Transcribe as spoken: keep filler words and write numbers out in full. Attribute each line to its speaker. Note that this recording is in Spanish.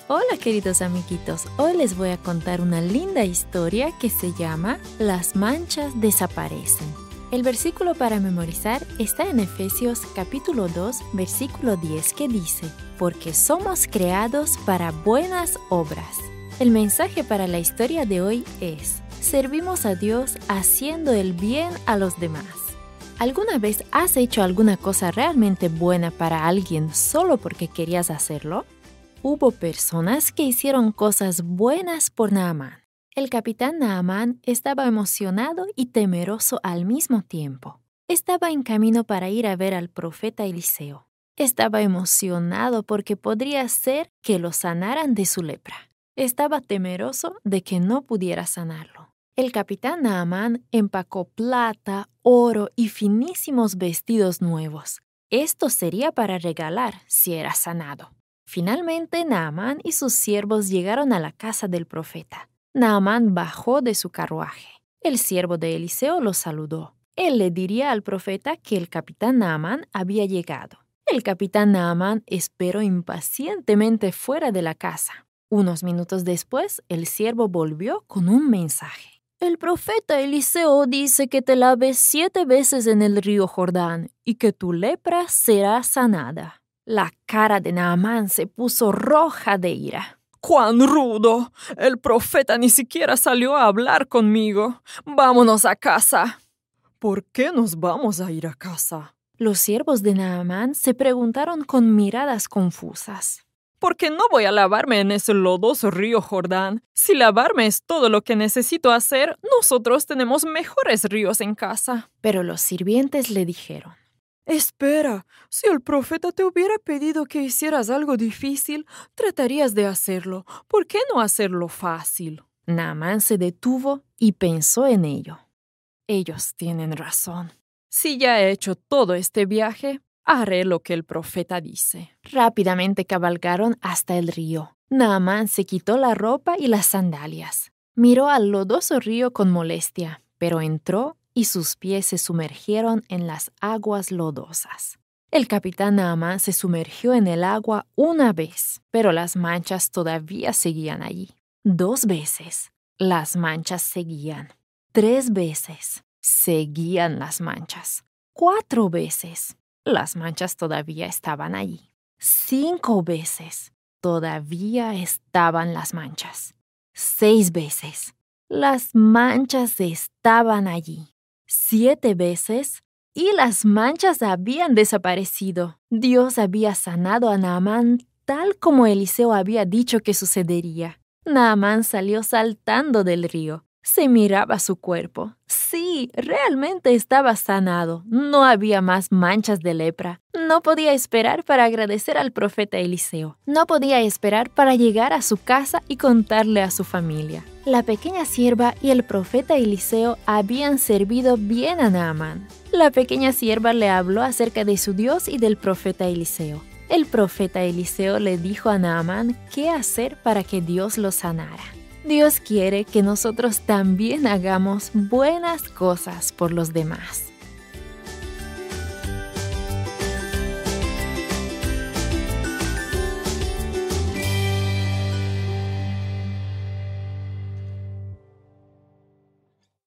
Speaker 1: Hola queridos amiguitos, hoy les voy a contar una linda historia que se llama Las manchas desaparecen. El versículo para memorizar está en Efesios capítulo dos, versículo diez, que dice: porque somos creados para buenas obras. El mensaje para la historia de hoy es: servimos a Dios haciendo el bien a los demás. ¿Alguna vez has hecho alguna cosa realmente buena para alguien solo porque querías hacerlo? Hubo personas que hicieron cosas buenas por Naamán. El capitán Naamán estaba emocionado y temeroso al mismo tiempo. Estaba en camino para ir a ver al profeta Eliseo. Estaba emocionado porque podría ser que lo sanaran de su lepra. Estaba temeroso de que no pudiera sanarlo. El capitán Naamán empacó plata, oro y finísimos vestidos nuevos. Esto sería para regalar si era sanado. Finalmente, Naamán y sus siervos llegaron a la casa del profeta. Naamán bajó de su carruaje. El siervo de Eliseo lo saludó. Él le diría al profeta que el capitán Naamán había llegado. El capitán Naamán esperó impacientemente fuera de la casa. Unos minutos después, el siervo volvió con un mensaje. El profeta Eliseo dice que te laves siete veces en el río Jordán y que tu lepra será sanada. La cara de Naamán se puso roja de ira.
Speaker 2: ¡Cuán rudo! El profeta ni siquiera salió a hablar conmigo. ¡Vámonos a casa! ¿Por qué nos vamos a ir a casa?
Speaker 1: Los siervos de Naamán se preguntaron con miradas confusas.
Speaker 2: Porque no voy a lavarme en ese lodoso río Jordán. Si lavarme es todo lo que necesito hacer, nosotros tenemos mejores ríos en casa.
Speaker 1: Pero los sirvientes le dijeron:
Speaker 2: Espera, si el profeta te hubiera pedido que hicieras algo difícil, tratarías de hacerlo. ¿Por qué no hacerlo fácil?
Speaker 1: Naamán se detuvo y pensó en ello. Ellos tienen razón.
Speaker 2: Si ya he hecho todo este viaje, haré lo que el profeta dice.
Speaker 1: Rápidamente cabalgaron hasta el río. Naamán se quitó la ropa y las sandalias. Miró al lodoso río con molestia, pero entró y sus pies se sumergieron en las aguas lodosas. El capitán Naamán se sumergió en el agua una vez, pero las manchas todavía seguían allí. Dos veces, las manchas seguían. Tres veces, seguían las manchas. Cuatro veces, las manchas todavía estaban allí. Cinco veces, todavía estaban las manchas. Seis veces, las manchas estaban allí. Siete veces, y las manchas habían desaparecido. Dios había sanado a Naamán tal como Eliseo había dicho que sucedería. Naamán salió saltando del río. Se miraba su cuerpo. Sí, realmente estaba sanado. No había más manchas de lepra. No podía esperar para agradecer al profeta Eliseo. No podía esperar para llegar a su casa y contarle a su familia. La pequeña sierva y el profeta Eliseo habían servido bien a Naamán. La pequeña sierva le habló acerca de su Dios y del profeta Eliseo. El profeta Eliseo le dijo a Naamán qué hacer para que Dios lo sanara. Dios quiere que nosotros también hagamos buenas cosas por los demás.